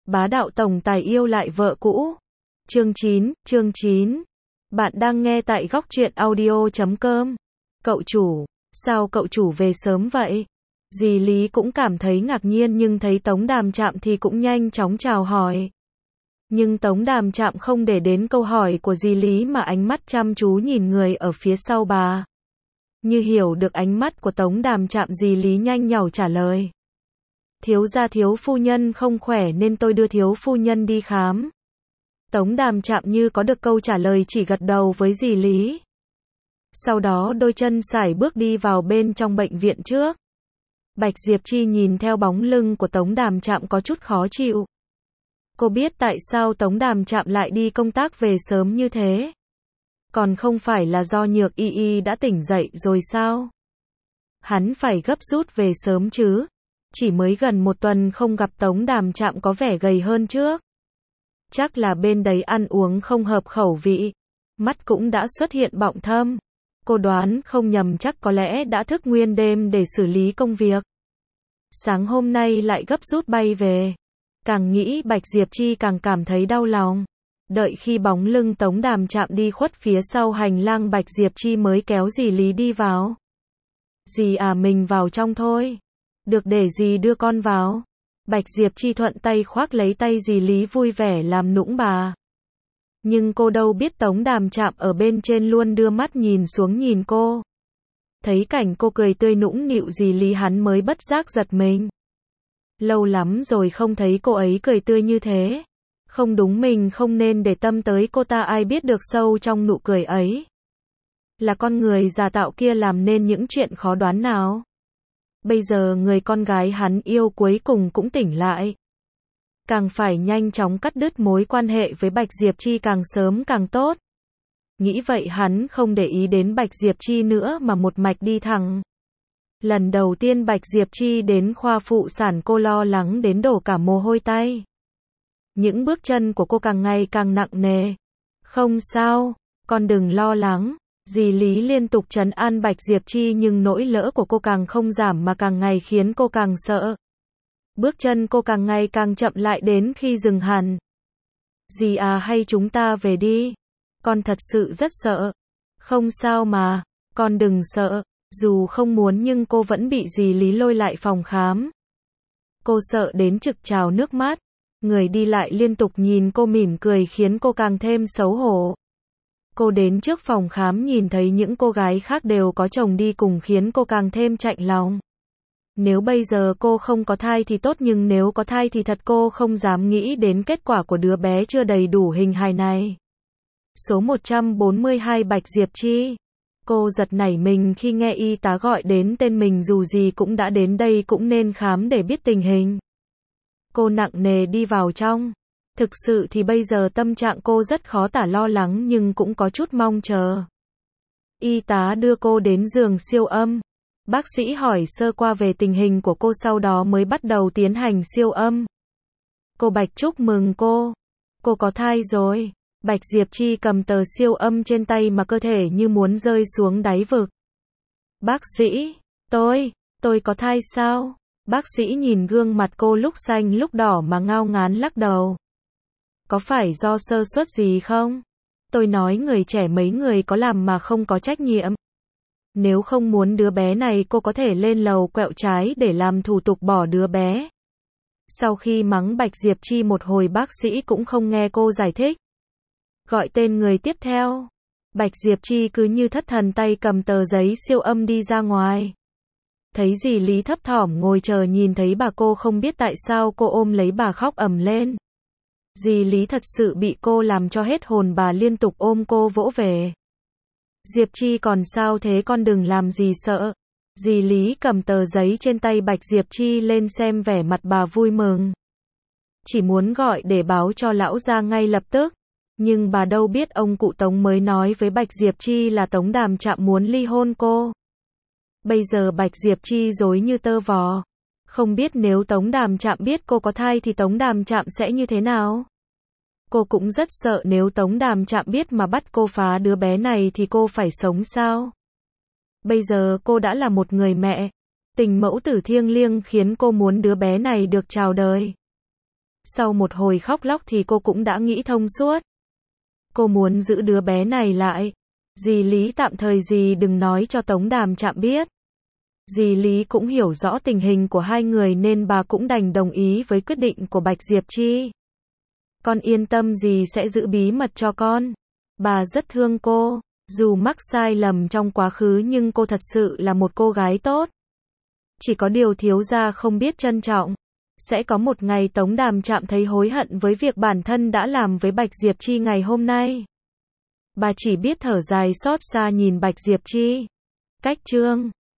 Bá đạo tổng tài yêu lại vợ cũ. Chương 9. Bạn đang nghe tại góc truyện audio.com. Cậu chủ, sao cậu chủ về sớm vậy? Dì Lý cũng cảm thấy ngạc nhiên nhưng thấy Tống Đàm Trạm thì cũng nhanh chóng chào hỏi. Nhưng Tống Đàm Trạm không để đến câu hỏi của dì Lý mà ánh mắt chăm chú nhìn người ở phía sau bà. Như hiểu được ánh mắt của Tống Đàm Trạm, dì Lý nhanh nhảu trả lời. Thiếu gia thiếu phu nhân không khỏe nên tôi đưa thiếu phu nhân đi khám. Tống Đàm Trạm như có được câu trả lời chỉ gật đầu với dì Lý. Sau đó đôi chân sải bước đi vào bên trong bệnh viện trước. Bạch Diệp Chi nhìn theo bóng lưng của Tống Đàm Trạm có chút khó chịu. Cô biết tại sao Tống Đàm Trạm lại đi công tác về sớm như thế. Còn không phải là do Nhược Y Y đã tỉnh dậy rồi sao? Hắn phải gấp rút về sớm chứ. Chỉ mới gần một tuần không gặp, Tống Đàm Trạm có vẻ gầy hơn trước. Chắc là bên đấy ăn uống không hợp khẩu vị. Mắt cũng đã xuất hiện bọng thâm. Cô đoán không nhầm chắc có lẽ đã thức nguyên đêm để xử lý công việc. Sáng hôm nay lại gấp rút bay về. Càng nghĩ Bạch Diệp Chi càng cảm thấy đau lòng. Đợi khi bóng lưng Tống Đàm Trạm đi khuất phía sau hành lang, Bạch Diệp Chi mới kéo dì Lý đi vào. Dì à, mình vào trong thôi. Được, để dì đưa con vào. Bạch Diệp Chi thuận tay khoác lấy tay dì Lý, vui vẻ làm nũng bà. Nhưng cô đâu biết Tống Đàm Trạm ở bên trên luôn đưa mắt nhìn xuống nhìn cô. Thấy cảnh cô cười tươi nũng nịu dì Lý hắn mới bất giác giật mình. Lâu lắm rồi không thấy cô ấy cười tươi như thế. Không đúng, mình không nên để tâm tới cô ta, ai biết được sâu trong nụ cười ấy là con người giả tạo kia làm nên những chuyện khó đoán nào. Bây giờ người con gái hắn yêu cuối cùng cũng tỉnh lại. Càng phải nhanh chóng cắt đứt mối quan hệ với Bạch Diệp Chi càng sớm càng tốt. Nghĩ vậy hắn không để ý đến Bạch Diệp Chi nữa mà một mạch đi thẳng. Lần đầu tiên Bạch Diệp Chi đến khoa phụ sản, cô lo lắng đến đổ cả mồ hôi tay. Những bước chân của cô càng ngày càng nặng nề. Không sao, con đừng lo lắng. Dì Lý liên tục trấn an Bạch Diệp Chi nhưng nỗi lỡ của cô càng không giảm mà càng ngày khiến cô càng sợ. Bước chân cô càng ngày càng chậm lại đến khi dừng hẳn. Dì à, hay chúng ta về đi. Con thật sự rất sợ. Không sao mà, con đừng sợ. Dù không muốn nhưng cô vẫn bị dì Lý lôi lại phòng khám. Cô sợ đến trực trào nước mắt. Người đi lại liên tục nhìn cô mỉm cười khiến cô càng thêm xấu hổ. Cô đến trước phòng khám nhìn thấy những cô gái khác đều có chồng đi cùng khiến cô càng thêm chạnh lòng. Nếu bây giờ cô không có thai thì tốt, nhưng nếu có thai thì thật cô không dám nghĩ đến kết quả của đứa bé chưa đầy đủ hình hài này. Số 142 Bạch Diệp Chi. Cô giật nảy mình khi nghe y tá gọi đến tên mình, dù gì cũng đã đến đây cũng nên khám để biết tình hình. Cô nặng nề đi vào trong. Thực sự thì bây giờ tâm trạng cô rất khó tả, lo lắng nhưng cũng có chút mong chờ. Y tá đưa cô đến giường siêu âm. Bác sĩ hỏi sơ qua về tình hình của cô, sau đó mới bắt đầu tiến hành siêu âm. Cô Bạch, chúc mừng cô. Cô có thai rồi. Bạch Diệp Chi cầm tờ siêu âm trên tay mà cơ thể như muốn rơi xuống đáy vực. Bác sĩ, tôi có thai sao? Bác sĩ nhìn gương mặt cô lúc xanh lúc đỏ mà ngao ngán lắc đầu. Có phải do sơ suất gì không? Tôi nói người trẻ mấy người có làm mà không có trách nhiệm. Nếu không muốn đứa bé này cô có thể lên lầu quẹo trái để làm thủ tục bỏ đứa bé. Sau khi mắng Bạch Diệp Chi một hồi, bác sĩ cũng không nghe cô giải thích. Gọi tên người tiếp theo. Bạch Diệp Chi cứ như thất thần, tay cầm tờ giấy siêu âm đi ra ngoài. Thấy dì Lý thấp thỏm ngồi chờ, nhìn thấy bà cô không biết tại sao cô ôm lấy bà khóc ầm lên. Dì Lý thật sự bị cô làm cho hết hồn, bà liên tục ôm cô vỗ về. Diệp Chi còn sao thế, con đừng làm gì sợ. Dì Lý cầm tờ giấy trên tay Bạch Diệp Chi lên xem, vẻ mặt bà vui mừng. Chỉ muốn gọi để báo cho lão gia ngay lập tức. Nhưng bà đâu biết ông cụ Tống mới nói với Bạch Diệp Chi là Tống Đàm Trạm muốn ly hôn cô. Bây giờ Bạch Diệp Chi rối như tơ vò. Không biết nếu Tống Đàm Trạm biết cô có thai thì Tống Đàm Trạm sẽ như thế nào. Cô cũng rất sợ nếu Tống Đàm Trạm biết mà bắt cô phá đứa bé này thì cô phải sống sao. Bây giờ cô đã là một người mẹ. Tình mẫu tử thiêng liêng khiến cô muốn đứa bé này được chào đời. Sau một hồi khóc lóc thì cô cũng đã nghĩ thông suốt. Cô muốn giữ đứa bé này lại. Dì Lý tạm thời dì đừng nói cho Tống Đàm Trạm biết. Dì Lý cũng hiểu rõ tình hình của hai người nên bà cũng đành đồng ý với quyết định của Bạch Diệp Chi. Con yên tâm, dì sẽ giữ bí mật cho con. Bà rất thương cô. Dù mắc sai lầm trong quá khứ nhưng cô thật sự là một cô gái tốt. Chỉ có điều thiếu gia không biết trân trọng. Sẽ có một ngày Tống Đàm Trạm thấy hối hận với việc bản thân đã làm với Bạch Diệp Chi ngày hôm nay. Bà chỉ biết thở dài xót xa nhìn Bạch Diệp Chi. Cách chương